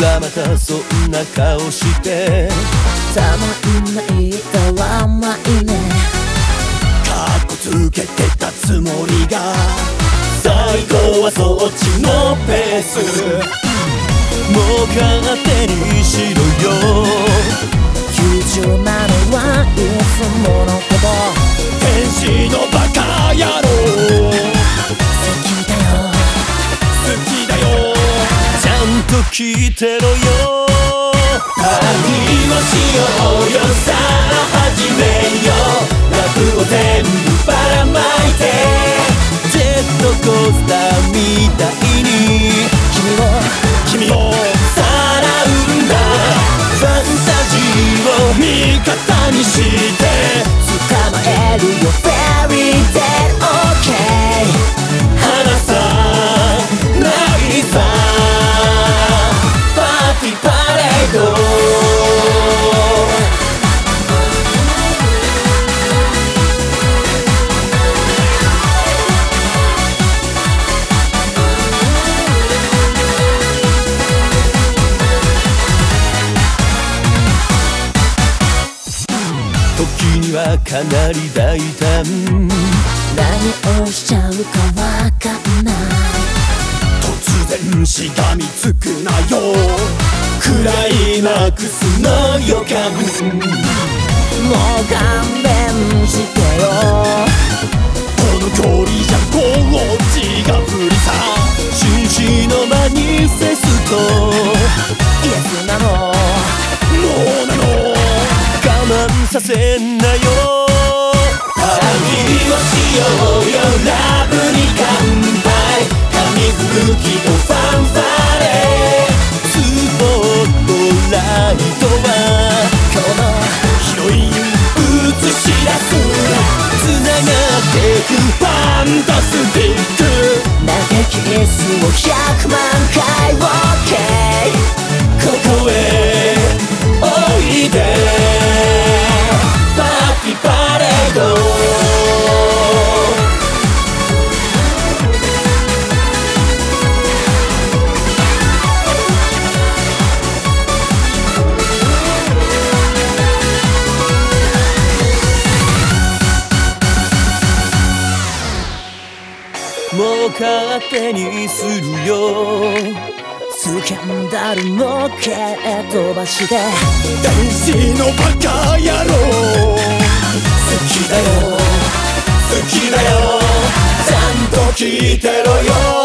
らまたそんな顔してたまんないたらまいねかっこつけてたつもりが最後はそっちのペースもう勝手にしろよ優柔なのはいつものこと天使のバカ野郎好きだよ好きだよちゃんと聞いてろよパーティーをしようよさあ始めようラブを全部ばらまいてジェットコースターみたいに君をさらうんだファンタジーを味方にして捕まえるよフェリーデーオーケー離さないさパーティーパレード時にはかなり大胆何をしちゃうかわかんない突然しがみつくなよクライマックスの予感もう勘弁してよこの距離じゃこっちが無理さ紳士のマニフェストイエスなのノーなの我慢させんなよパーティーをしようよラブに乾杯紙吹雪とファンファレスポットライトはこのヒロイン映し出す繋がってくファンタスティック投げキスを100万回 OK ここへおいでパーティーパレードもう勝手にするよスキャンダルも蹴飛ばして天使のバカ野郎好きだよ好きだよちゃんと聞いてろよ